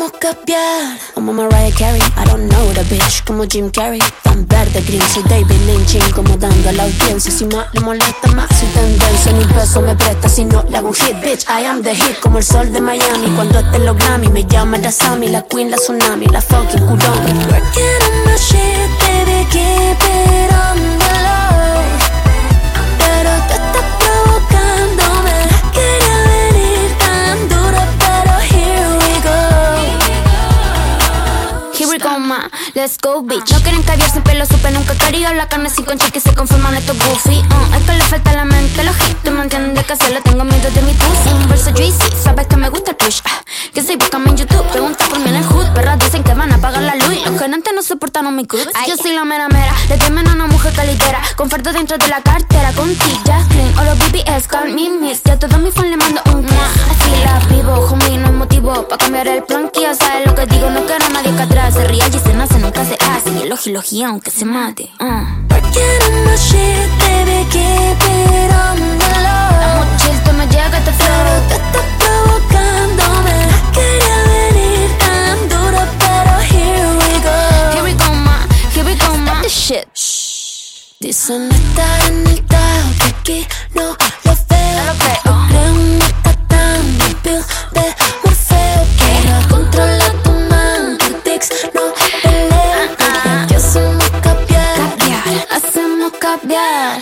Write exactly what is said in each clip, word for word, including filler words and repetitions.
hacemos cambiar. Como Mariah Carey, I don't know the bitch. Como Jim Carrey, tan verde green. Soy David Lynch, incomodando a la audiencia. Si más le molesta más, soy tendencia. Ni un peso me presta si no le hago un hit, bitch. I am the hit, como el sol de Miami. Cuando esté en los Grammy, me llaman la Sammy, la Queen, la Tsunami, la fucking Kuromi. Working on my shit, baby, keep it on the low. Pero tú estás provocándome. Quería venir tan dura, pero here we go. Here we go, ma, let's go, bitch. No quieren caviar sin pelo, supe nunca quería la carne sin concha que se conforman estos goofy. uh, Es que le falta la mente, los hits, me entienden de que se lo tengo miedo de mi pussy. Un verso juicy, sabes que me gusta el push. ah, Que si búscame en YouTube, pregunta por mí en el hood. Perras dicen que van a apagar la luz. Los gerentes no soportaron mi goods. Yo soy la mera mera, le temen a una mujer calitera. Con fardo dentro de la cartera, con T-Jazz Clean o los B B S, call me miss. Ya a todos mis fans le mando un kiss. Así la vivo, homie, no hay motivo pa' cambiar el plan, que ya sabes lo que digo. No quiero a nadie que atrás se ría y se nace, nunca se hace. Y elogio, aunque se mate. uh. Working on my shit, baby, keep it on the low. La mochila no llega a este flow. Pero te estás provocándome. Quería venir tan duro, pero here we go. Here we go, ma, here we go, ma. Stop this shit. Shh. Dicen estar en el Tajo, que aquí no lo veo. No lo creo. Creo no está tan débil de Morfeo. Quiero controlar tu mente, tics, no peleo. uh-uh. Que hacemos cambiar, cambiar, hacemos cambiar.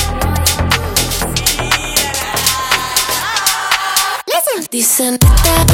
Dicen estar